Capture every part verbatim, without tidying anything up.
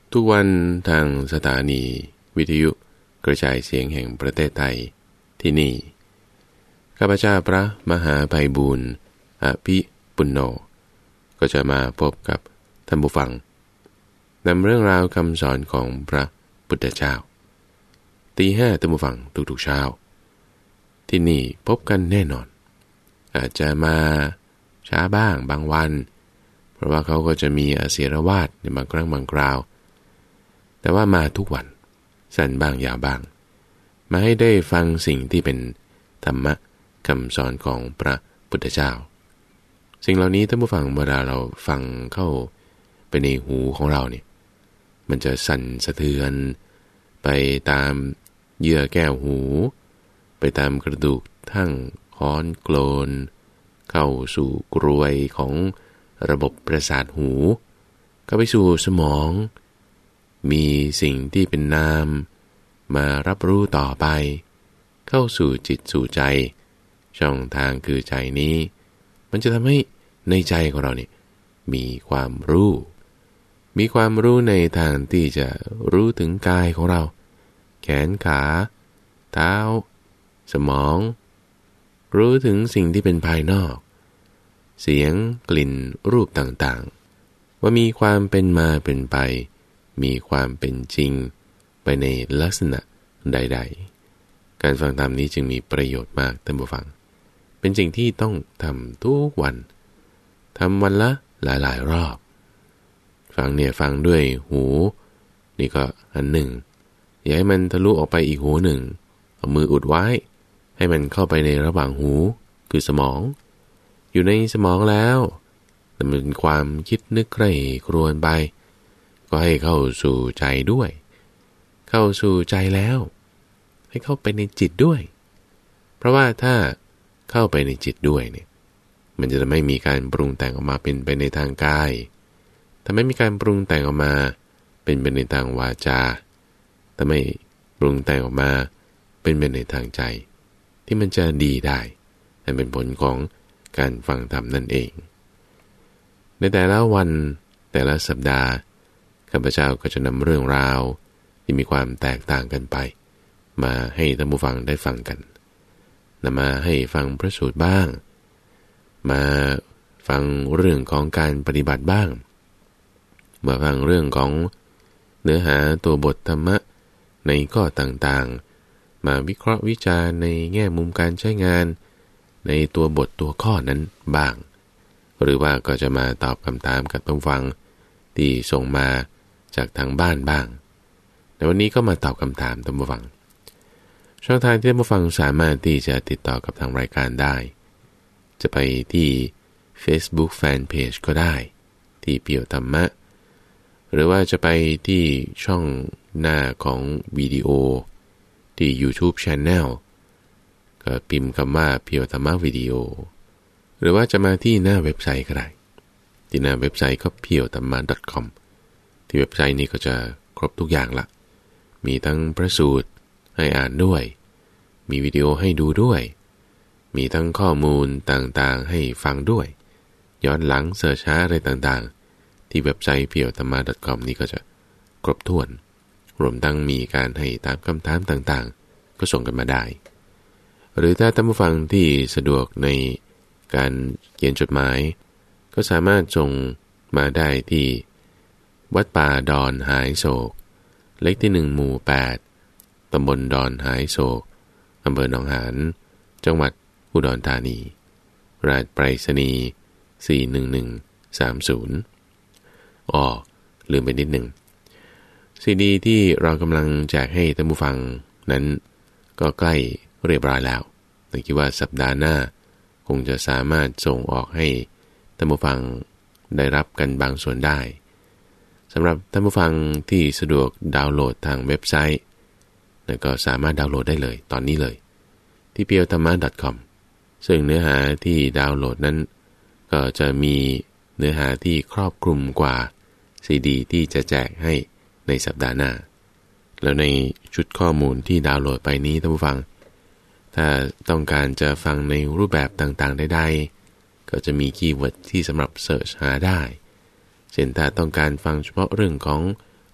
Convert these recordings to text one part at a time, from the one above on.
ทุกวันทางสถานีวิทยุกระจายเสียงแห่งประเทศไทยที่นี่ข้าพเจ้าพระมหาไพบูลย์อภิปุณโญก็จะมาพบกับท่านผู้ฟังนำเรื่องราวคำสอนของพระพุทธเจ้าตีห้าท่านผู้ฟังทุกๆเช้าที่นี่พบกันแน่นอนอาจจะมาช้าบ้างบางวันเพราะว่าเขาก็จะมีอาเสียรวาทในบางครั้งบางคราวแต่ว่ามาทุกวันสั้นบ้างยาวบ้างมาให้ได้ฟังสิ่งที่เป็นธรรมะคำสอนของพระพุทธเจ้าสิ่งเหล่านี้ท่านผู้ฟังเวลาเราฟังเข้าไปในหูของเราเนี่ยมันจะสั่นสะเทือนไปตามเยื่อแก้วหูไปตามกระดูกทั้งค้อนโกลนเข้าสู่กรวยของระบบประสาทหูเข้าไปสู่สมองมีสิ่งที่เป็นนามมารับรู้ต่อไปเข้าสู่จิตสู่ใจช่องทางคือใจนี้มันจะทำให้ในใจของเราเนี่ยมีความรู้มีความรู้ในทางที่จะรู้ถึงกายของเราแขนขาเท้าสมองรู้ถึงสิ่งที่เป็นภายนอกเสียงกลิ่นรูปต่างๆว่ามีความเป็นมาเป็นไปมีความเป็นจริงไปในลักษณะใดๆการฟังธรรมนี้จึงมีประโยชน์มากท่านผู้ฟังเป็นสิ่งที่ต้องทำทุกวันทำวันละหลายๆรอบฟังเนี่ยฟังด้วยหูนี่ก็อันหนึ่งอย่าให้มันทะลุออกไปอีกหูหนึ่งเอามืออุดไว้ให้มันเข้าไปในระหว่างหูคือสมองอยู่ในสมองแล้วแต่มันเป็นความคิดนึกใคร่ครวญไปก็ให้เข้าสู่ใจด้วยเข้าสู่ใจแล้วให้เข้าไปในจิตด้วยเพราะว่าถ้าเข้าไปในจิตด้วยเนี่ยมันจะไม่มีการปรุงแต่งออกมาเป็นไปในทางกายถ้าไม่มีการปรุงแต่งออกมาเป็นไปในทางวาจาถ้าไม่ปรุงแต่งออกมาเป็นไปในทางใจที่มันจะดีได้นั่นเป็นผลของการฟังธรรมนั่นเองในแต่ละวันแต่ละสัปดาห์ข้าพเจ้าก็จะนำเรื่องราวที่มีความแตกต่างกันไปมาให้ท่านผู้ฟังได้ฟังกันนำมาให้ฟังพระสูตรบ้างมาฟังเรื่องของการปฏิบัติบ้างมาฟังเรื่องของเนื้อหาตัวบทธรรมะในข้อต่างๆมาวิเคราะห์วิจารณ์ในแง่มุมการใช้งานในตัวบทตัวข้อนั้นบ้างหรือว่าก็จะมาตอบคำถามกับท่านผู้ฟังที่ส่งมาจากทางบ้านบ้างแต่วันนี้ก็มาตอบคำถามท่านผู้ฟังช่องทางที่ท่านผู้ฟังสามารถที่จะติดต่อกับทางรายการได้จะไปที่ Facebook Fanpage ก็ได้ที่เปี่ยวธรรมะหรือว่าจะไปที่ช่องหน้าของวิดีโอที่ YouTube Channel ก็พิมพ์คำว่าเปี่ยวธรรมะวิดีโอหรือว่าจะมาที่หน้าเว็บไซต์ก็ได้ที่หน้าเว็บไซต์ก็ เพียวธรรมะ ดอท คอม ที่เว็บไซต์นี้ก็จะครบทุกอย่างละมีทั้งพระสูตรให้อ่านด้วยมีวิดีโอให้ดูด้วยมีทั้งข้อมูลต่างๆให้ฟังด้วยย้อนหลังเสิร์ชหาอะไรต่างๆที่เว็บไซต์ เพียวธรรมะ ดอท คอม นี้ก็จะครบถ้วนรวมทั้งมีการให้ตามคำถามต่างๆก็ส่งกันมาได้หรือถ้าท่านผู้ฟังที่สะดวกในการเขียนจดหมายก็สามารถส่งมาได้ที่วัดป่าดอนหายโศกเลขที่หนึ่งหมู่แปดตำบลดอนหายโศกอำเภอหนองหานจังหวัดอุดรธานีรหัสไปรษณีย์สี่หนึ่งหนึ่งสามศูนย์อ้อลืมไปนิดหนึ่งซีดีที่เรากำลังแจกให้ท่านผู้ฟังนั้นก็ใกล้เรียบร้อยแล้วแต่คิดว่าสัปดาห์หน้าคงจะสามารถส่งออกให้ท่านผู้ฟังได้รับกันบางส่วนได้สำหรับท่านผู้ฟังที่สะดวกดาวน์โหลดทางเว็บไซต์แล้วก็สามารถดาวน์โหลดได้เลยตอนนี้เลยที่ เพียวธรรมะ ดอท คอม ซึ่งเนื้อหาที่ดาวน์โหลดนั้นก็จะมีเนื้อหาที่ครอบคลุมกว่าซีดีที่จะแจกให้ในสัปดาห์หน้าแล้วในชุดข้อมูลที่ดาวน์โหลดไปนี้ท่านผู้ฟังถ้าต้องการจะฟังในรูปแบบต่างๆใดๆก็จะมีคีย์เวิร์ดที่สำหรับเสิร์ชหาได้เช่นถ้าต้องการฟังเฉพาะเรื่องของ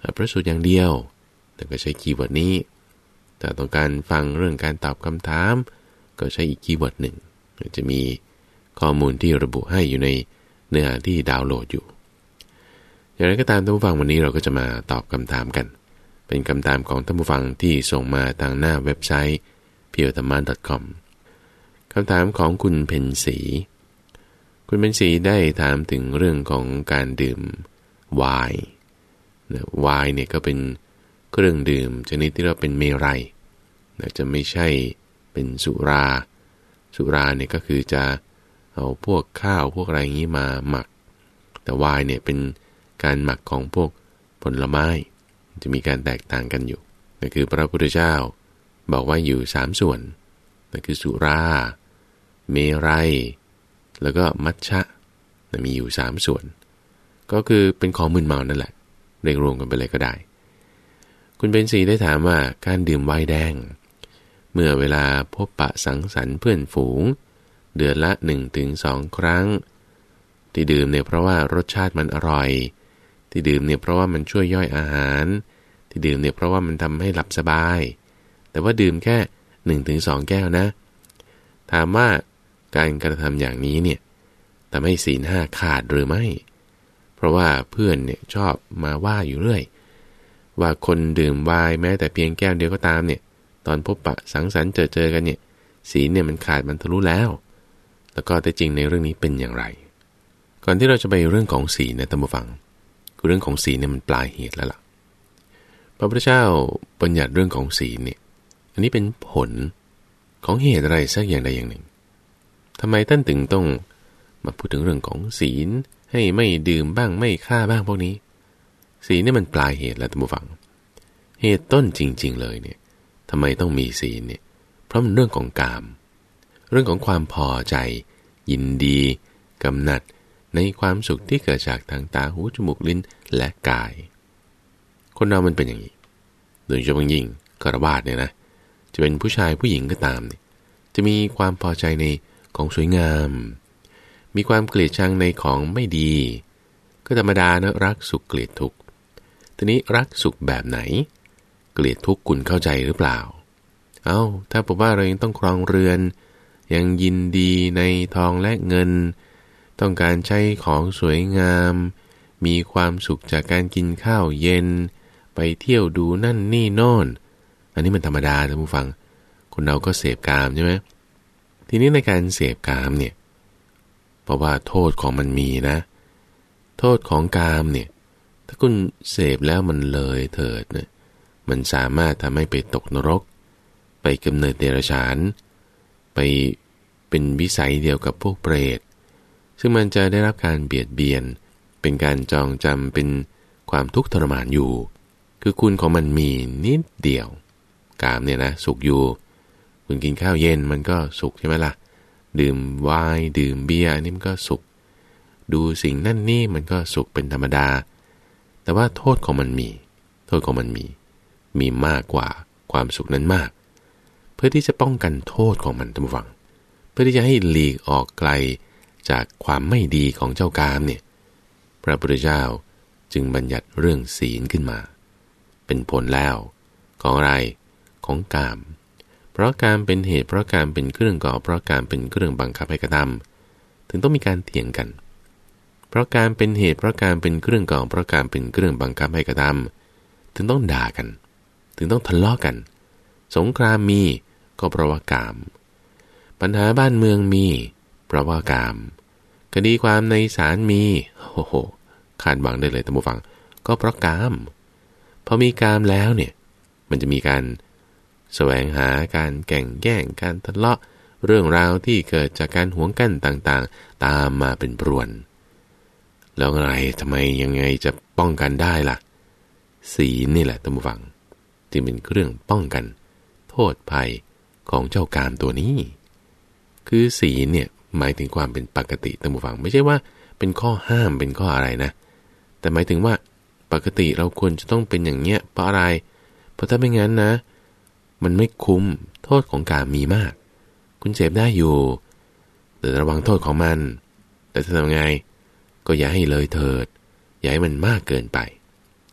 พระสูตรอย่างเดียวแต่ก็ใช้คีย์เวิร์ดนี้แต่ต้องการฟังเรื่องการตอบคำถามก็ใช้อีกคีย์เวิร์ดหนึ่งจะมีข้อมูลที่ระบุให้อยู่ในเนื้อหาที่ดาวน์โหลดอยู่อย่างไรก็ตามท่านผู้ฟังวันนี้เราก็จะมาตอบคำถามกันเป็นคำถามของท่านผู้ฟังที่ส่งมาทางหน้าเว็บไซต์ เพียวธรรมะ ดอท คอม คำถามของคุณเพ็ญศรีคุณเพ็ญศรีได้ถามถึงเรื่องของการดื่มไวน์ไวน์เนี่ยก็เป็นเครื่องดื่มชนิดที่เราเป็นเมรัยจะไม่ใช่เป็นสุราสุราเนี่ยก็คือจะเอาพวกข้าวพวกอะไรอย่างนี้มาหมักแต่ไวน์เนี่ยเป็นการหมักของพวกผลไม้จะมีการแตกต่างกันอยู่นั่นคือพระพุทธเจ้าบอกว่าอยู่สามส่วนนั่นคือสุราเมรัยแล้วก็มัชฌะมีอยู่สามส่วนก็คือเป็นของมึนเมานั่นแหละเรียกรวมกันไปเลยก็ได้คุณเบนซีได้ถามว่าการดื่มไวน์แดงเมื่อเวลาพบปะสังสรรค์เพื่อนฝูงเดือนละ หนึ่งถึงสอง ครั้งที่ดื่มเนี่ยเพราะว่ารสชาติมันอร่อยที่ดื่มเนี่ยเพราะว่ามันช่วยย่อยอาหารที่ดื่มเนี่ยเพราะว่ามันทำให้หลับสบายแต่ว่าดื่มแค่ หนึ่งถึงสอง แก้วนะถามว่าการกระทำอย่างนี้เนี่ยทำให้ศีลห้าขาดหรือไม่เพราะว่าเพื่อนเนี่ยชอบมาว่าอยู่เรื่อยว่าคนดื่มไวน์แม้แต่เพียงแก้วเดียวก็ตามเนี่ยตอนพบปะสังสรรค์เจอเจอกันเนี่ยศีลเนี่ยมันขาดมันทะลุแล้วแล้วก็แต่จริงในเรื่องนี้เป็นอย่างไรก่อนที่เราจะไปเรื่องของศีลนะท่านผู้ฟังคือเรื่องของศีลเนี่ยมันปลายเหตุแล้วล่ะพระพุทธเจ้าบัญญัติเรื่องของศีลเนี่ยอันนี้เป็นผลของเหตุอะไรสักอย่างใดอย่างหนึ่งทำไมท่านถึงต้องมาพูดถึงเรื่องของศีลให้ไม่ดื่มบ้างไม่ฆ่าบ้างพวกนี้ศีลเนี่ยมันปลายเหตุแล้วท่านผู้ฟังเหตุต้นจริงๆเลยเนี่ยทำไมต้องมีศีลเนี่ยเพราะมันเรื่องของกามเรื่องของความพอใจยินดีกำหนัดในความสุขที่เกิดจากทางตาหูจมูกลิ้นและกายคนเรามันเป็นอย่างนี้โดยเฉพาะยิ่งฆราวาสเนี่ยนะจะเป็นผู้ชายผู้หญิงก็ตามเนี่ยจะมีความพอใจในของสวยงามมีความเกลียดชังในของไม่ดีก็ธรรมดานะรักสุขเกลียดทุกข์ทีนี้รักสุขแบบไหนเกลียดทุกข์คุณเข้าใจหรือเปล่าเอ้าถ้าบอกว่าเรายังต้องครองเรือนยังยินดีในทองและเงินต้องการใช้ของสวยงามมีความสุขจากการกินข้าวเย็นไปเที่ยวดูนั่นนี่โน่นอันนี้มันธรรมดาท่านผู้ฟังคนเราก็เสพกามใช่ไหมทีนี้ในการเสพกามเนี่ยเพราะว่าโทษของมันมีนะโทษของกามเนี่ยถ้าคุณเสพแล้วมันเลยเถิดเนี่ยมันสามารถทำให้ไปตกนรกไปกำเนิดเดรัจฉานไปเป็นวิสัยเดียวกับพวกเปรตซึ่งมันจะได้รับการเบียดเบียนเป็นการจองจำเป็นความทุกข์ทรมานอยู่คือคุณของมันมีนิดเดียวกามเนี่ยนะสุขอยู่คุณกินข้าวเย็นมันก็สุขใช่ไหมล่ะดื่มไวน์ดื่มเบียร์นี่มันก็สุขดูสิ่งนั่นนี่มันก็สุขเป็นธรรมดาแต่ว่าโทษของมันมีโทษของมันมีมีมากกว่าความสุขนั้นมากเพื่อที่จะป้องกันโทษของมันท่านผู้ฟังเพื่อที่จะให้หลีกออกไกลจากความไม่ดีของเจ้ากามเนี่ยพระพุทธเจ้าจึงบัญญัติเรื่องศีลขึ้นมาเป็นผลแล้วของอะไรของกามเพราะการเป็นเหตุเพราะการเป็นเครื่องก่อเพราะการเป็นเครื่องบังคับให้กระทำถึงต้องมีการเถียงกันเพราะการเป็นเหตุเพราะการเป็นเครื่องก่อเพราะการเป็นเครื่องบังคับให้กระทำถึงต้องด่ากันถึงต้องทะเลาะกันสงครามมีก็เพราะว่ากามปัญหาบ้านเมืองมีเพราะว่ากามคดีความในศาลมีโอ้โหคาดหวังได้เลยท่านผู้ฟังก็เพราะกามพอมีกามแล้วเนี่ยมันจะมีการแสวงหาการแก่งแย่งการทะเลาะเรื่องราวที่เกิดจากการหวงกั้นต่างๆตามมาเป็นพรวนแล้วอะไรทำไมยังไงจะป้องกันได้ล่ะศีลนี่แหละท่านผู้ฟังจึงเป็นเครื่องป้องกันโทษภัยของเจ้ากามตัวนี้คือศีลเนี่ยหมายถึงความเป็นปกติท่านผู้ฟังไม่ใช่ว่าเป็นข้อห้ามเป็นข้ออะไรนะแต่หมายถึงว่าปกติเราควรจะต้องเป็นอย่างเนี้ยเพราะอะไรเพราะถ้าไม่งั้นนะมันไม่คุ้มโทษของกามมีมากคุณเสพได้อยู่แต่ระวังโทษของมันแต่ถ้าทำไงก็อย่าให้เลยเถิดอย่าให้มันมากเกินไป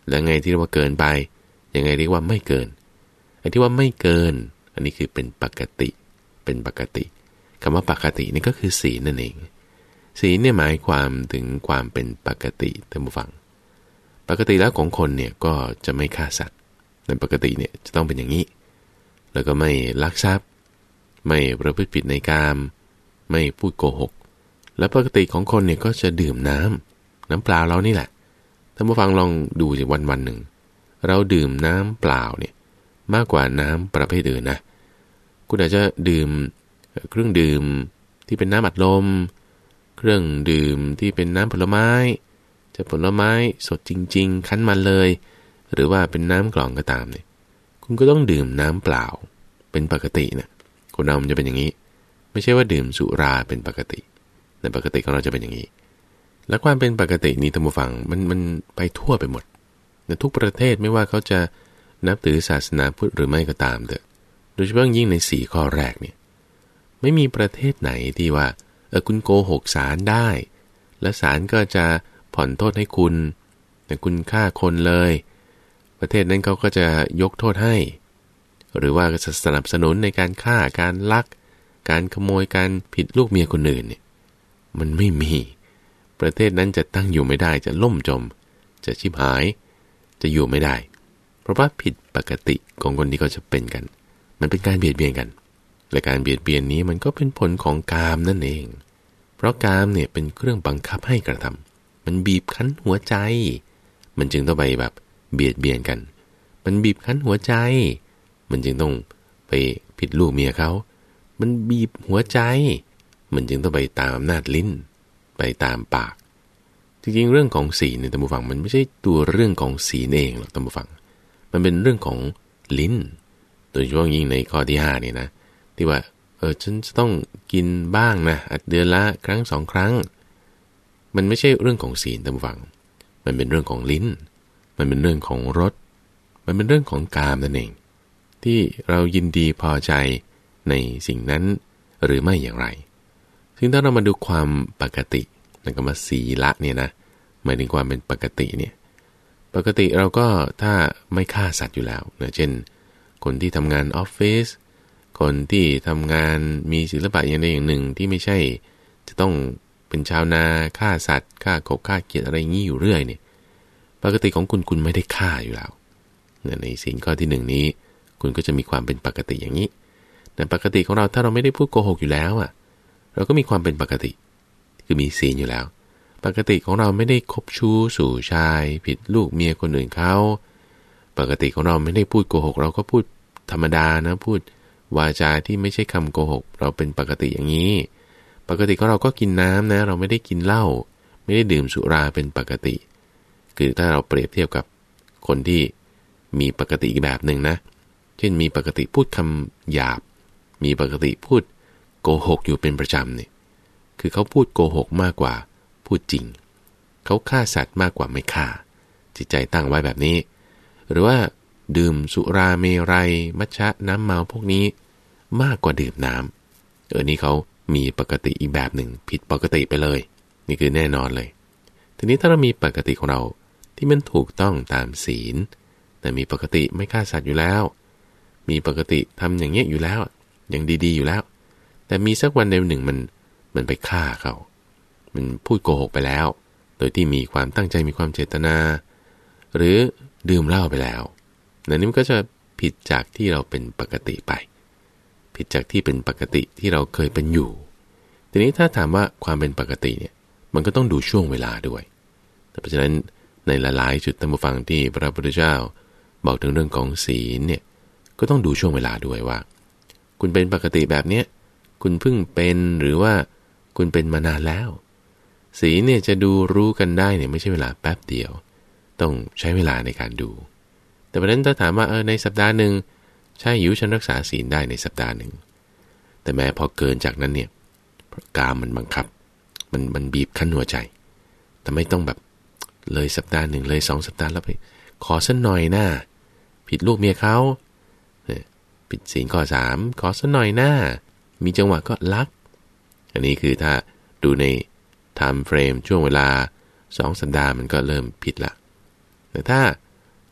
แล้วไงที่เรียกว่าเกินไปยังไงเรียกว่าไม่เกินไอ้ที่ว่าไม่เกินอันนี้คือเป็นปกติเป็นปกติคำว่าปกตินี่ก็คือศีลนั่นเองศีลเนี่ยหมายความถึงความเป็นปกติท่านผู้ฟังปกติแล้วของคนเนี่ยก็จะไม่ฆ่าสัตว์ในปกติเนี่ยจะต้องเป็นอย่างนี้แล้วก็ไม่ลักทรัพย์ไม่ประพฤติผิดในกามไม่พูดโกหกและปกติของคนเนี่ยก็จะดื่มน้ำน้ำเปล่าเรานี่แหละท่านผู้ฟังลองดูสิวันวันหนึ่งเราดื่มน้ำเปล่าเนี่ยมากกว่าน้ำประเภทอื่นนะคุณอาจจะดื่มเครื่องดื่มที่เป็นน้ำอัดลมเครื่องดื่มที่เป็นน้ำผลไม้จะผลไม้สดจริงๆคั้นมาเลยหรือว่าเป็นน้ำกล่องก็ตามเนี่ยคุณก็ต้องดื่มน้ำเปล่าเป็นปกตินะคนเรามันจะเป็นอย่างนี้ไม่ใช่ว่าดื่มสุราเป็นปกติแต่ปกติของเราจะเป็นอย่างนี้และความเป็นปกตินี้ท่านผู้ฟังมันมันไปทั่วไปหมดในทุกประเทศไม่ว่าเขาจะนับถือศาสนาพุทธหรือไม่ก็ตามเถอะโดยเฉพาะยิ่งในสี่ข้อแรกเนี่ยไม่มีประเทศไหนที่ว่าเออคุณโกหกศาลได้และศาลก็จะผ่อนโทษให้คุณแต่คุณฆ่าคนเลยประเทศนั้นเขาก็จะยกโทษให้หรือว่าจะสนับสนุนในการฆ่าการลักการขโมยการผิดลูกเมียคนอื่นเนี่ยมันไม่มีประเทศนั้นจะตั้งอยู่ไม่ได้จะล่มจมจะชิบหายจะอยู่ไม่ได้เพราะว่าผิดปกติของคนที่เขาจะเป็นกันมันเป็นการเบียดเบียนกันและการเบียดเบียนนี้มันก็เป็นผลของกามนั่นเองเพราะกามเนี่ยเป็นเครื่องบังคับให้กระทำมันบีบคั้นหัวใจมันจึงต้องไปแบบเบียดเบียนกันมันบีบคั้นหัวใจมันจึงต้องไปผิดลูกเมียเขามันบีบหัวใจมันจึงต้องไปตามอำนาจลิ้นไปตามปากจริงๆเรื่องของศีลเนี่ยท่านผู้ฟังมันไม่ใช่ตัวเรื่องของศีลเองหรอกท่านผู้ฟังมันเป็นเรื่องของลิ้นโดยเฉพาะยิ่งในข้อที่ห้าเนี่ยนะที่ว่าเออฉันจะต้องกินบ้างนะเดือนละครั้งสองครั้งมันไม่ใช่เรื่องของศีลท่านผู้ฟังมันเป็นเรื่องของลิ้นมันเป็นเรื่องของรสมันเป็นเรื่องของกามนั่นเองที่เรายินดีพอใจในสิ่งนั้นหรือไม่อย่างไรซึ่งถ้าเรามาดูความปกตินั่นก็มาศีละเนี่ยนะหมายถึงความเป็นปกติเนี่ยปกติเราก็ถ้าไม่ฆ่าสัตว์อยู่แล้วนะเช่นคนที่ทำงานออฟฟิศคนที่ทำงานมีศิลปะอย่างใดอย่างหนึ่งที่ไม่ใช่จะต้องเป็นชาวนาฆ่าสัตว์ฆ่ากบฆ่าเขียดอะไรงี้อยู่เรื่อยเนี่ยปกติของคุณคุณไม่ได้ฆ่าอยู่แล้วในสิ่งข้อที่หนึ่งนี้คุณก็จะมีความเป็นปกติอย่างนี้แต่ปกติของเราถ้าเราไม่ได้พูดโกหกอยู่แล้วอ่ะเราก็มีความเป็นปกติคือมีศีลอยู่แล้วปกติของเราไม่ได้คบชู้สู่ชายผิดลูกเมียคนอื่นเขาปกติของเราไม่ได้พูดโกหกเราก็พูดธรรมดานะพูดวาจาที่ไม่ใช่คำโกหกเราเป็นปกติอย่างนี้ปกติของเราก็กินน้ำนะเราไม่ได้กินเหล้าไม่ได้ดื่มสุราเป็นปกติคือถ้าเราเปรียบเทียบกับคนที่มีปกติอีกแบบหนึ่งนะเช่นมีปกติพูดคำหยาบมีปกติพูดโกหกอยู่เป็นประจำเนี่ยคือเขาพูดโกหกมากกว่าพูดจริงเขาฆ่าสัตว์มากกว่าไม่ฆ่าจิตใจตั้งไว้แบบนี้หรือว่าดื่มสุราเมรัยมัชฌะน้ำเมาพวกนี้มากกว่าดื่มน้ำเออนี่เขามีปกติอีกแบบหนึ่งผิดปกติไปเลยนี่คือแน่นอนเลยทีนี้ถ้าเรามีปกติของเราที่มันถูกต้องตามศีลแต่มีปกติไม่ฆ่าสัตว์อยู่แล้วมีปกติทำอย่างเงี้ยอยู่แล้วอย่างดีๆอยู่แล้วแต่มีสักวันใดวันหนึ่งมันมันไปฆ่าเขามันพูดโกหกไปแล้วโดยที่มีความตั้งใจมีความเจตนาหรือดื่มเหล้าไปแล้วนั่นนี่มันก็จะผิดจากที่เราเป็นปกติไปผิดจากที่เป็นปกติที่เราเคยเป็นอยู่ทีนี้ถ้าถามว่าความเป็นปกติเนี่ยมันก็ต้องดูช่วงเวลาด้วยเพราะฉะนั้นในหลายๆจุดท่านผู้ฟังที่พระพุทธเจ้าบอกถึงเรื่องของศีลเนี่ยก็ต้องดูช่วงเวลาด้วยว่าคุณเป็นปกติแบบเนี้ยคุณเพิ่งเป็นหรือว่าคุณเป็นมานานแล้วศีลเนี่ยจะดูรู้กันได้เนี่ยไม่ใช่เวลาแป๊บเดียวต้องใช้เวลาในการดูแต่ประเด็นถ้าถามว่าเออในสัปดาห์หนึ่งใช่หิวฉันรักษาศีลได้ในสัปดาห์หนึ่งแต่แม้พอเกินจากนั้นเนี่ยกามมันบังคับมันมันบีบคั้นหัวใจแต่ไม่ต้องแบบเลยสัปดาห์หนึ่งเลยสองสัปดาห์แล้วไปขอสักหน่อยหน้าผิดลูกเมียเขาผิดศีลข้อสามขอสักหน่อยหน้ามีจังหวะก็ลักอันนี้คือถ้าดูในไทม์เฟรมช่วงเวลาสองสัปดาห์มันก็เริ่มผิดละแต่ถ้า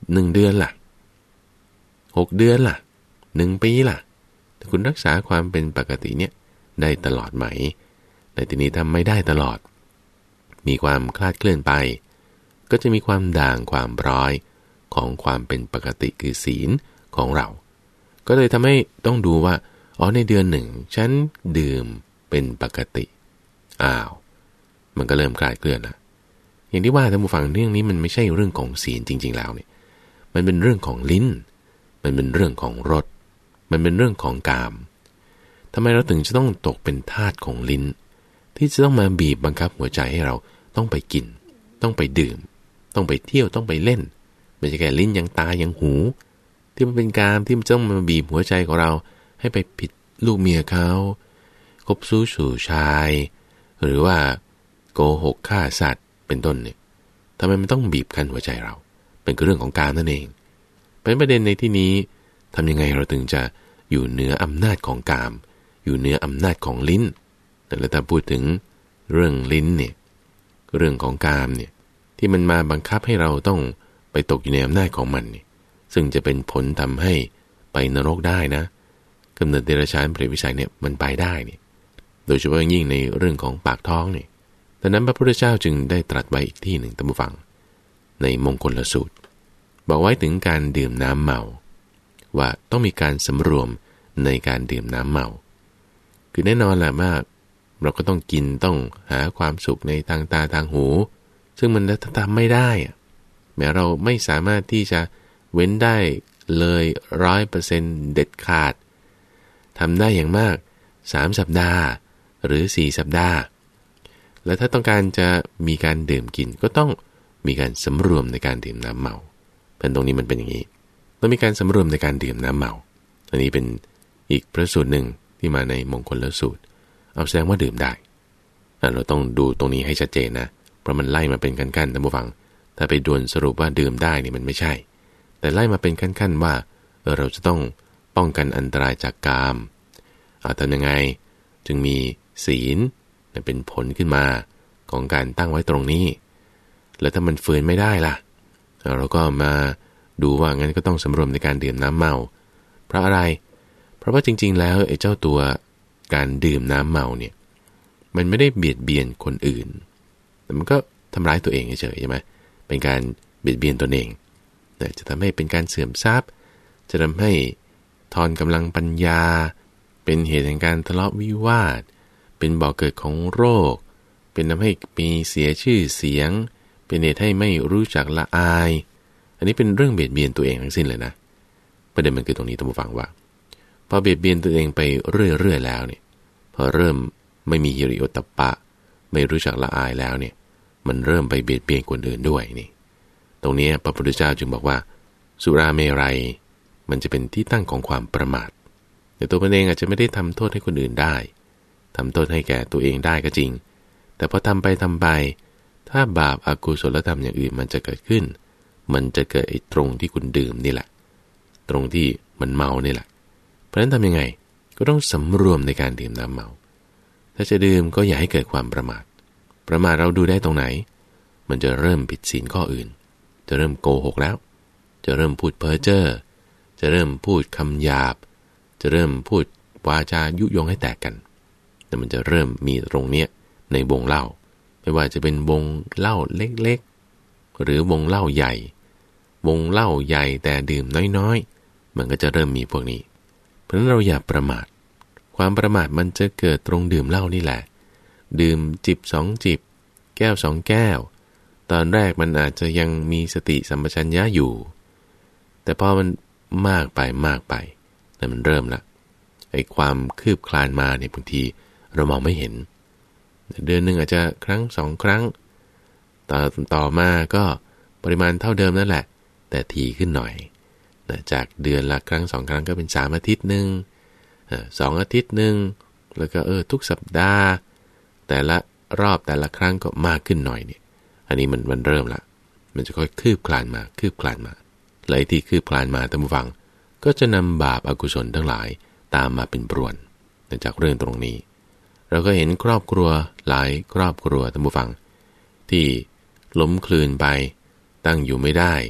หนึ่งเดือนล่ะหกเดือนล่ะหนึ่งปีล่ะแต่คุณรักษาความเป็นปกติเนี่ยได้ตลอดไหมในที่นี้ทำไม่ได้ตลอดมีความคลาดเคลื่อนไปก็จะมีความด่างความพร้อยของความเป็นปกติคือศีลของเราก็เลยทำให้ต้องดูว่าอ๋อในเดือนหนึ่งฉันดื่มเป็นปกติอ้าวมันก็เริ่มคลาดเคลื่อนละอย่างที่ว่าท่านผู้ฟังเรื่องนี้มันไม่ใช่เรื่องของศีลจริงๆแล้วเนี่ยมันเป็นเรื่องของลิ้นมันเป็นเรื่องของรสมันเป็นเรื่องของกามทำไมเราถึงจะต้องตกเป็นทาสของลิ้นที่จะต้องมาบีบบังคับหัวใจให้เราต้องไปกินต้องไปดื่มต้องไปเที่ยวต้องไปเล่นไม่ใช่แค่ลิ้นยังตายังหูที่มันเป็นกามที่มันต้องมาบีบหัวใจของเราให้ไปผิดลูกเมียเขาคบสู้สู่ชายหรือว่าโกหกฆ่าสัตว์เป็นต้นเนี่ยทำไมมันต้องบีบคั้นหัวใจเราเป็นเรื่องของกามนั่นเองเป็นประเด็นในที่นี้ทำยังไงเราถึงจะอยู่เหนืออำนาจของกามอยู่เหนืออำนาจของลิ้นแต่ถ้าพูดถึงเรื่องลิ้นเนี่ยเรื่องของกามเนี่ยที่มันมาบังคับให้เราต้องไปตกอยู่ในอำนาจของมันเนี่ยซึ่งจะเป็นผลทำให้ไปนรกได้นะกำเนิดเดรัจฉานเปรตวิสัยเนี่ยมันไปได้เนี่ยโดยเฉพาะยิ่งในเรื่องของปากท้องเนี่ยดังนั้นพระพุทธเจ้าจึงได้ตรัสไว้อีกที่หนึ่งท่านผู้ฟังในมงคลสูตรบอกไว้ถึงการดื่มน้ำเมาว่าต้องมีการสำรวมในการดื่มน้ำเมาคือแน่นอนแหละว่าเราก็ต้องกินต้องหาความสุขในทางตาทางหูซึ่งมันทำไม่ได้แม้เราไม่สามารถที่จะเว้นได้เลยร้อยเปอร์เซ็นต์เด็ดขาดทำได้อย่างมากสามสัปดาห์หรือสี่สัปดาห์และถ้าต้องการจะมีการดื่มกินก็ต้องมีการสำรวมในการดื่มน้ำเมาเป็นตรงนี้มันเป็นอย่างนี้ต้องมีการสำรวมในการดื่มน้ำเมาอันนี้เป็นอีกพระสูตรหนึ่งที่มาในมงคลสูตรเอาแสดงว่าดื่มได้เราต้องดูตรงนี้ให้ชัดเจนนะเพราะมันไล่มาเป็นขั้นๆท่านผู้ฟังถ้าไปด่วนสรุปว่าดื่มได้นี่มันไม่ใช่แต่ไล่มาเป็นขั้นๆว่าเออเราจะต้องป้องกันอันตรายจากกามเอาทำยังไงจึงมีศีลเป็นผลขึ้นมาของการตั้งไว้ตรงนี้แล้วถ้ามันฝืนไม่ได้ล่ะเราก็มาดูว่างั้นก็ต้องสำรวมในการดื่มน้ำเมาเพราะอะไรเพราะว่าจริงๆแล้วไอ้เจ้าตัวการดื่มน้ำเมาเนี่ยมันไม่ได้เบียดเบียนคนอื่นแต่มันก็ทำร้ายตัวเองเฉยๆใช่ไหมเป็นการเบียดเบียนตนเองจะทำให้เป็นการเสื่อมทรัพย์จะทำให้ทอนกำลังปัญญาเป็นเหตุแห่งการทะเลาะวิวาทเป็นบ่อเกิดของโรคเป็นทำให้มีเสียชื่อเสียงเป็นเหตุให้ไม่รู้จักละอายอันนี้เป็นเรื่องเบียดเบียนตัวเองทั้งสิ้นเลยนะประเด็นมันคือตรงนี้ท่านผู้ฟังว่าพอเบียดเบียนตัวเองไปเรื่อยๆแล้วเนี่ยพอเริ่มไม่มีหิริโอตตัปปะไม่รู้จักละอายแล้วเนี่ยมันเริ่มไปเบียดเบียนคนอื่นด้วยนี่ตรงนี้พระพุทธเจ้าจึงบอกว่าสุราเมรัยมันจะเป็นที่ตั้งของความประมาทแต่ตัวมันเองอาจจะไม่ได้ทำโทษให้คนอื่นได้ทำโทษให้แก่ตัวเองได้ก็จริงแต่พอทำไปทำไปถ้าบาปอกุศลธรรมอย่างอื่นมันจะเกิดขึ้นมันจะเกิดไอ้ตรงที่คุณดื่มนี่แหละตรงที่มันเมานี่แหละเพราะฉะนั้นทำยังไงก็ต้องสำรวมในการดื่มน้ำเมาถ้าจะดื่มก็อย่าให้เกิดความประมาทประมาทเราดูได้ตรงไหนมันจะเริ่มผิดศีลข้ออื่นจะเริ่มโกหกแล้วจะเริ่มพูดเพ้อเจ้อจะเริ่มพูดคำหยาบจะเริ่มพูดวาจายุยงให้แตกกันแต่มันจะเริ่มมีตรงเนี้ยในวงเล่าไม่ว่าจะเป็นวงเล่าเล็กๆหรือวงเล่าใหญ่วงเล่าใหญ่แต่ดื่มน้อยๆมันก็จะเริ่มมีพวกนี้เพราะฉะนั้นเราอย่าประมาทความประมาทมันจะเกิดตรงดื่มเหล้านี่แหละดื่มจิบสองจิบแก้วสองแก้วตอนแรกมันอาจจะยังมีสติสัมปชัญญะอยู่แต่พอมันมากไปมากไปแล้วมันเริ่มละไอ้ความคืบคลานมาเนี่ยบางทีเรามองไม่เห็นเดือนหนึ่งอาจจะครั้งสองครั้งต่อต่อมาก็ปริมาณเท่าเดิมนั่นแหละแต่ทีขึ้นหน่อยจากเดือนละครั้งสองครั้งก็เป็นสามอาทิตย์นึงสองอาทิตย์นึงแล้วก็เออทุกสัปดาห์แต่ละรอบแต่ละครั้งก็มากขึ้นหน่อยเนี่ยอันนี้มันมันเริ่มละมันจะค่อยคืบคลานมาคืบคลานมาหลายที่คืบคลานมาท่านผู้ฟังก็จะนำบาปอกุศลทั้งหลายตามมาเป็นปรวนจากเรื่องตรงนี้เราก็เห็นครอบครัวหลายครอบครัวท่านผู้ฟังที่ล้มคลืนไปตั้งอยู่ไม่ได้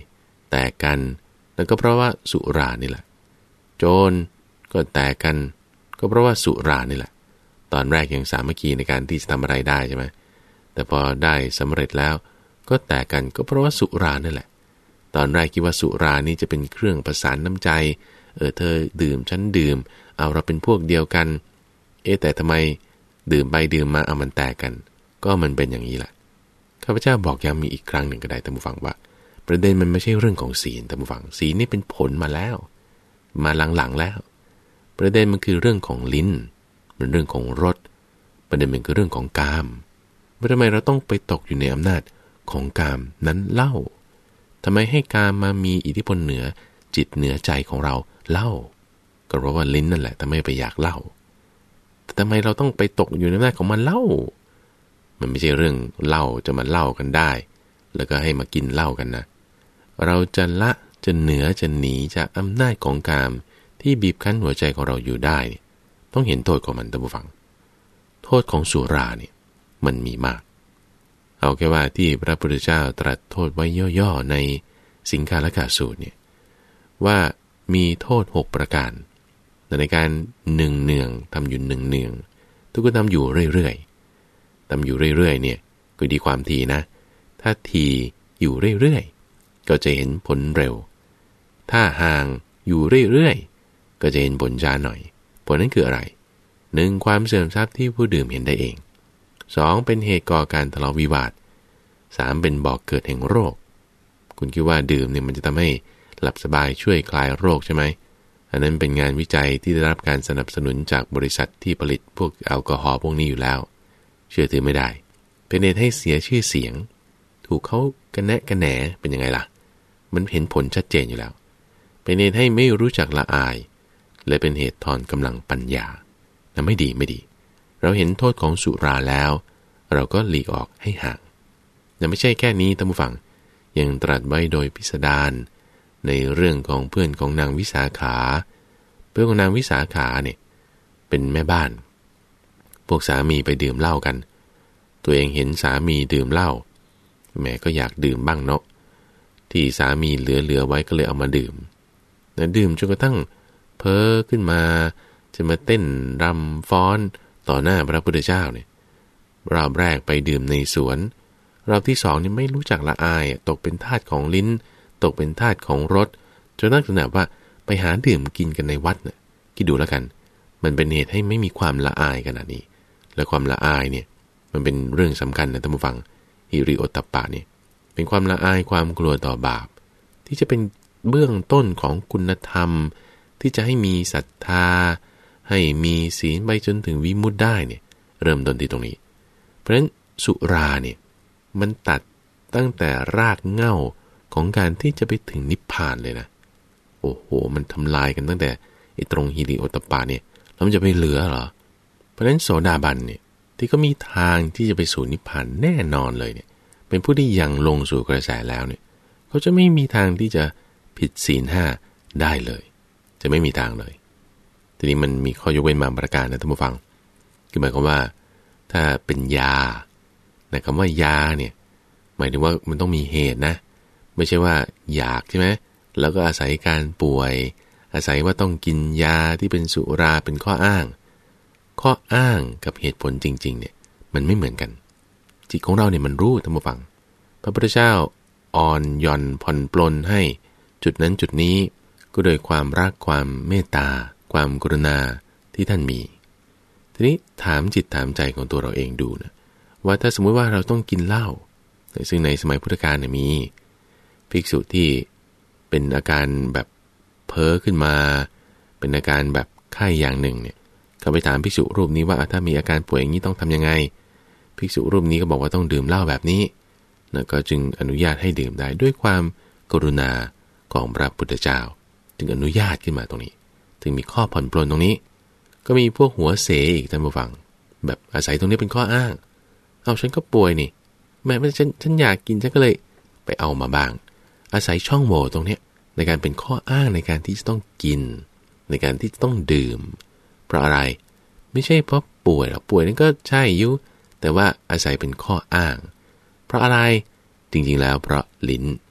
แตกกันแล้วก็เพราะว่าสุรานี่แหละโจรก็แตกกันก็เพราะว่าสุรานี่แหละตอนแรกยังสามัคคีในการที่จะทำอะไรได้ใช่ไหมแต่พอได้สำเร็จแล้วก็แตกกันก็เพราะว่าสุรานั่นแหละตอนแรกคิดว่าสุรานี่จะเป็นเครื่องประสานน้ำใจเออเธอดื่มฉันดื่มเอาเราเป็นพวกเดียวกันเอ๊ะแต่ทำไมดื่มไปดื่มมาเอามันแตกกันก็มันเป็นอย่างนี้แหละข้าพเจ้าบอกย้ำมีอีกครั้งหนึ่งก็ได้ท่านผู้ฟังว่าประเด็นมันไม่ใช่เรื่องของศีลท่านผู้ฟังศีลนี่เป็นผลมาแล้วมาหลังๆแล้วประเด็นมันคือเรื่องของลิ้นมันเรื่องของรสประเด็นมันคือเรื่องของกามว่าทำไมเราต้องไปตกอยู่ในอำนาจของกามนั้นเล่าทำไมให้กามมามีอิทธิพลเหนือจิตเหนือใจของเราเล่าก็เพราะว่าลิ้นนั่นแหละทำไมไปอยากเล่าแต่ทำไมเราต้องไปตกอยู่ในอำนาจของมันเล่ามันไม่ใช่เรื่องเล่าจะมาเล่ากันได้แล้วก็ให้มากินเหล้ากันนะเราจะละจะเหนือจะหนีจากอำนาจของกามที่บีบคั้นหัวใจของเราอยู่ได้ต้องเห็นโทษของมันท่านผู้ฟังโทษของสุราเนี่ยมันมีมากเอาแค่ว่าที่พระพุทธเจ้าตรัสโทษไว้ย่อๆในสิงคาลกะสูตรเนี่ยว่ามีโทษหกประการในการหนึ่งเนืองทำอยู่หนึ่งเนืองทุกคนทำอยู่เรื่อยๆทำอยู่เรื่อยๆเนี่ยก็ดีความทีนะถ้าทีอยู่เรื่อยๆก็จะเห็นผลเร็วถ้าห่างอยู่เรื่อยๆก็จะเห็นผลช้าหน่อยผลนั้นคืออะไรหนึ่งความเสื่อมทรัพย์ที่ผู้ดื่มเห็นได้เองสองเป็นเหตุก่อการทะเลาะวิวาทสามเป็นบ่อกเกิดแห่งโรคคุณคิดว่าดื่มเนี่ยมันจะทำให้หลับสบายช่วยคลายโรคใช่ไหมอันนั้นเป็นงานวิจัยที่ได้รับการสนับสนุนจากบริษัทที่ผลิตพวกแอลกอฮอล์พวกนี้อยู่แล้วเชื่อถือไม่ได้เป็นเหตุให้เสียชื่อเสียงถูกเขากระแนะกระแหนเป็นยังไงล่ะมันเห็นผลชัดเจนอยู่แล้วเป็นเหตุให้ไม่รู้จักละอายและเป็นเหตุทอนกำลังปัญญานั่นไม่ดีไม่ดีเราเห็นโทษของสุราแล้วเราก็หลีกออกให้ห่างแต่ไม่ใช่แค่นี้ท่านผู้ฟังยังตรัสไว้โดยพิสดารในเรื่องของเพื่อนของนางวิสาขาเพื่อนของนางวิสาขาเนี่ยเป็นแม่บ้านพวกสามีไปดื่มเหล้ากันตัวเองเห็นสามีดื่มเหล้าแม่ก็อยากดื่มบ้างเนาะที่สามีเหลือๆไว้ก็เลยเอามาดื่มแต่ดื่มจนกระทั่งเพ้อขึ้นมาจะมาเต้นรำฟ้อนต่อหน้าพระพุทธเจ้าเนี่ยรอบแรกไปดื่มในสวนรอบที่สองนี่ไม่รู้จักละอายตกเป็นทาสของลิ้นตกเป็นทาสของรสจนนั่งขนาดว่าไปหาดื่มกินกันในวัดเนี่ยคิดดูแล้วกันมันเป็นเหตุให้ไม่มีความละอายขนาดนี้และความละอายเนี่ยมันเป็นเรื่องสำคัญนะท่านผู้ฟังหิริโอตตัปปะเนี่ยเป็นความละอายความกลัวต่อบาปที่จะเป็นเบื้องต้นของคุณธรรมที่จะให้มีศรัทธาให้มีศีลไปจนถึงวิมุตติได้เนี่ยเริ่มต้นที่ตรงนี้เพราะฉะนั้นสุราเนี่ยมันตัดตั้งแต่รากเหง้าของการที่จะไปถึงนิพพานเลยนะโอ้โหมันทำลายกันตั้งแต่ไอ้ตรงหิริโอตตัปปะเนี่ยแล้วมันจะไปเหลือเหรอเพราะฉะนั้นโสดาบันเนี่ยที่ก็มีทางที่จะไปสู่นิพพานแน่นอนเลยเนี่ยเป็นผู้ที่ยังลงสู่กระแสแล้วเนี่ยเขาจะไม่มีทางที่จะผิดศีลห้าได้เลยจะไม่มีทางเลยทีนี้มันมีข้อยกเว้นบางประการนะท่านผู้ฟังคือหมายความว่าถ้าเป็นยาแต่คำว่ายาเนี่ยหมายถึงว่ามันต้องมีเหตุนะไม่ใช่ว่าอยากใช่ไหมแล้วก็อาศัยการป่วยอาศัยว่าต้องกินยาที่เป็นสุราเป็นข้ออ้างข้ออ้างกับเหตุผลจริงๆเนี่ยมันไม่เหมือนกันจิตของเราเนี่ยมันรู้ท่านผู้ฟังพระพุทธเจ้าอ่อนหย่อนผ่อนปลนให้จุดนั้นจุดนี้ก็โดยความรักความเมตตาความกรุณาที่ท่านมีทีนี้ถามจิตถามใจของตัวเราเองดูนะว่าถ้าสมมุติว่าเราต้องกินเหล้าซึ่งในสมัยพุทธกาลเนี่ยมีภิกษุที่เป็นอาการแบบเพ้อขึ้นมาเป็นอาการแบบไข้อย่างหนึ่งเนี่ยเขาไปถามภิกษุรูปนี้ว่าถ้ามีอาการป่วยอย่างนี้ต้องทำยังไงภิกษุรูปนี้ก็บอกว่าต้องดื่มเหล้าแบบนี้นะก็จึงอนุญาตให้ดื่มได้ด้วยความกรุณาของพระพุทธเจ้าจึงอนุญาตขึ้นมาตรงนี้ถึงมีข้อผ่อนปลนตรงนี้ก็มีพวกหัวเสอีกท่านผู้ฟังแบบอาศัยตรงนี้เป็นข้ออ้างเอาฉันก็ป่วยนี่แม้ว่าฉันฉันอยากกินฉันก็เลยไปเอามาบ้างอาศัยช่องโหว่ตรงนี้ในการเป็นข้ออ้างในการที่จะต้องกินในการที่จะต้องดื่มเพราะอะไรไม่ใช่เพราะป่วยหรอกป่วยนั่นก็ใช่ยุแต่ว่าอาศัยเป็นข้ออ้างเพราะอะไรจริงๆแล้วเพราะลิ้น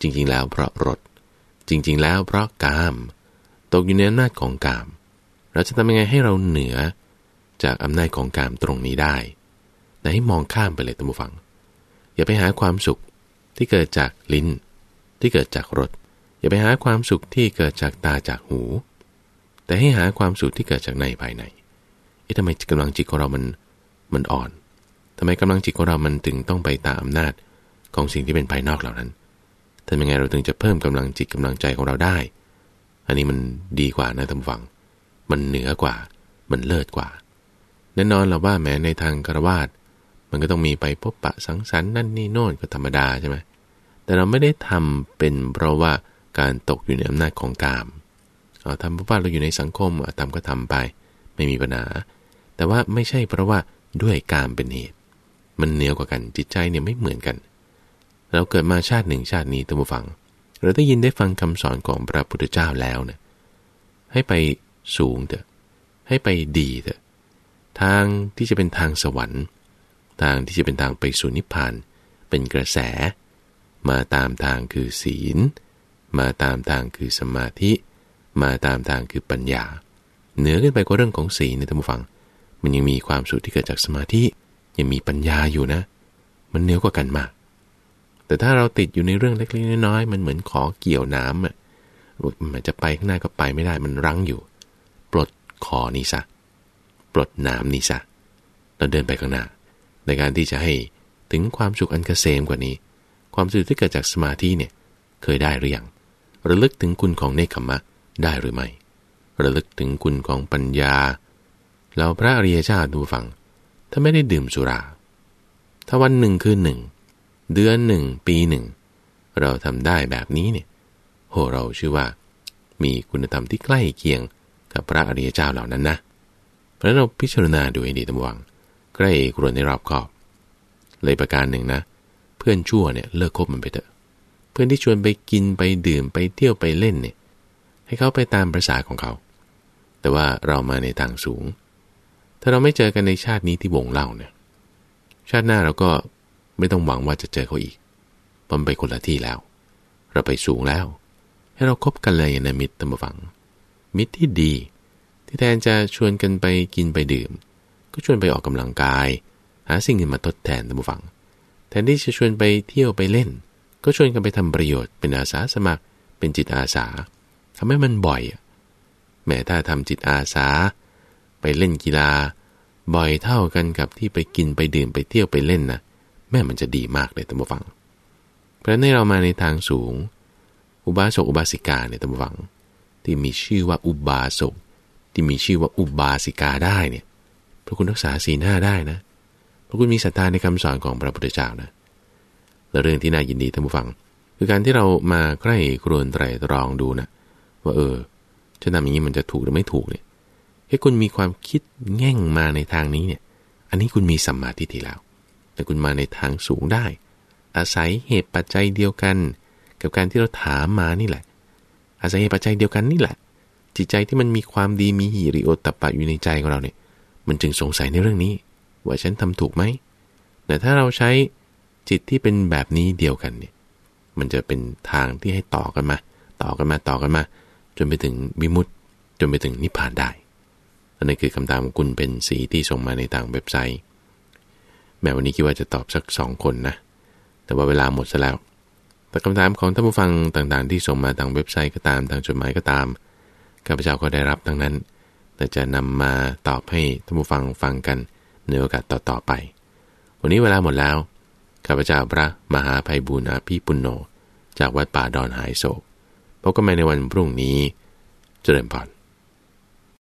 จริงๆแล้วเพราะรสจริงๆแล้วเพราะกามตกอยู่ในอำนาจของกามเราจะทำยังไงให้เราเหนือจากอำนาจของกามตรงนี้ได้แต่ให้มองข้ามไปเลยท่านผู้ฟังอย่าไปหาความสุขที่เกิดจากลิ้นที่เกิดจากรสอย่าไปหาความสุขที่เกิดจากตาจากหูแต่ให้หาความสุขที่เกิดจากในภายในเอ๊ะทำไมกำลังจิตของเรามันมันอ่อนทำไมกำลังจิตของเรามันถึงต้องไปตามอำนาจของสิ่งที่เป็นภายนอกเหล่านั้นทำยังไงเราถึงจะเพิ่มกำลังจิตกำลังใจของเราได้อันนี้มันดีกว่านะท่านผู้ฟังมันเหนือกว่ามันเลิศกว่าแน่นอนเราว่าแม้ในทางฆราวาสมันก็ต้องมีไปพบปะสังสรรค์นั่นนี่โน่นก็ธรรมดาใช่ไหมแต่เราไม่ได้ทำเป็นเพราะว่าการตกอยู่ในอำนาจของกามเอาทำเพราะว่าเราอยู่ในสังคมทำก็ทำไปไม่มีปัญหาแต่ว่าไม่ใช่เพราะว่าด้วยกามเป็นเหตุมันเหนือกว่ากันจิตใจเนี่ยไม่เหมือนกันเราเกิดมาชาติหนึ่งชาตินี้ท่านผู้ฟังเราได้ยินได้ฟังคำสอนของพระพุทธเจ้าแล้วเนี่ยให้ไปสูงเถอะให้ไปดีเถอะทางที่จะเป็นทางสวรรค์ทางที่จะเป็นทางไปสู่นิพพานเป็นกระแสมาตามทางคือศีลมาตามทางคือสมาธิมาตามทางคือปัญญาเหนือขึ้นไปกว่าเรื่องของศีลในท่านผู้ฟังมันยังมีความสุขที่เกิดจากสมาธิยังมีปัญญาอยู่นะมันเหนือกว่ากันมากแต่ถ้าเราติดอยู่ในเรื่องเล็กๆน้อยๆมันเหมือนขอเกี่ยวน้ำอ่ะมันจะไปข้างหน้าก็ไปไม่ได้มันรั้งอยู่ปลดขอนี้ซะปลดน้ำนี้ซะแล้วเดินไปข้างหน้าในการที่จะให้ถึงความสุขอันเกษมกว่านี้ความสุขที่เกิดจากสมาธิเนี่ยเคยได้หรือยังระลึกถึงคุณของเนกขัมมะได้หรือไม่ระลึกถึงคุณของปัญญาเราพระอริยเจ้าดูฟังถ้าไม่ได้ดื่มสุราถ้าวันหนึ่งคืนหนึ่งเดือนหนึ่งปีหนึ่งเราทำได้แบบนี้เนี่ยโหเราชื่อว่ามีคุณธรรมที่ใกล้เคียงกับพระอริยเจ้าเหล่านั้นนะเพราะฉะนั้นเราพิจารณาดูให้ดีตามวังใกล้ครวญในรอบคอบเลยประการหนึ่งนะเพื่อนชั่วเนี่ยเลิกคบมันไปเถอะเพื่อนที่ชวนไปกินไปดื่มไปเที่ยวไปเล่นเนี่ยให้เขาไปตามประสาของเขาแต่ว่าเรามาในทางสูงถ้าเราไม่เจอกันในชาตินี้ที่วงเล่าเนี่ยชาติหน้าเราก็ไม่ต้องหวังว่าจะเจอเขาอีกเพราะมันไปคนละที่แล้วเราไปสูงแล้วให้เราคบกันเลยนะมิตรตามฝังมิตรที่ดีที่แทนจะชวนกันไปกินไปดื่มก็ชวนไปออกกำลังกายหาสิ่งอื่นมาทดแทนตามฝังแทนที่จะชวนไปเที่ยวไปเล่นก็ชวนกันไปทำประโยชน์เป็นอาสาสมัครเป็นจิตอาสาทำให้มันบ่อยแม้ถ้าทำจิตอาสาไปเล่นกีฬาบ่อยเท่ากันกับที่ไปกินไปดื่มไปเที่ยวไปเล่นนะแม่มันจะดีมากเลยท่านผู้ฟังเพราะในเรามาในทางสูงอุบาสกอุบาสิกาเนี่ยท่านผู้ฟังที่มีชื่อว่าอุบาสกที่มีชื่อว่าอุบาสิกาได้เนี่ยเพราะคุณรักษาศีลห้าได้นะเพราะคุณมีศรัทธาในคำสอนของพระพุทธเจ้านะและเรื่องที่น่ายินดีท่านผู้ฟังคือการที่เรามาใกล้ครวญไตรตรองดูนะว่าเออจะทำอย่างนี้มันจะถูกหรือไม่ถูกเนี่ยให้คุณมีความคิดแง่งมาในทางนี้เนี่ยอันนี้คุณมีสัมมาทิฏฐิแล้วแต่คุณมาในทางสูงได้อาศัยเหตุปัจจัยเดียวกันกับการที่เราถามมานี่แหละอาศัยเหตุปัจจัยเดียวกันนี่แหละจิตใจที่มันมีความดีมีหิริโอตตัปปะอยู่ในใจของเราเนี่ยมันจึงสงสัยในเรื่องนี้ว่าฉันทำถูกไหมแต่ถ้าเราใช้จิตที่เป็นแบบนี้เดียวกันเนี่ยมันจะเป็นทางที่ให้ต่อกันมาต่อกันมาต่อกันมาจนไปถึงวิมุตติจนไปถึงนิพพานได้อันนี้คือคำถามของคุณเป็นสีที่ส่งมาในทางเว็บไซต์แม้วันนี้คิดว่าจะตอบสักสองคนนะแต่ว่าเวลาหมดซะแล้วแต่คำถามของท่านผู้ฟังต่างๆที่ส่งมาทางเว็บไซต์ก็ตามทางจดหมายก็ตามข้าพเจ้าก็ได้รับทั้งนั้นแต่จะนำมาตอบให้ท่านผู้ฟังฟังกันในโอกาสต่อๆไปวันนี้เวลาหมดแล้วข้าพเจ้าพระมหาไพบูลย์อาภิปุณโญจากวัดป่าดอนหายโศกพบกันใหม่ในวันพรุ่งนี้เจริญพร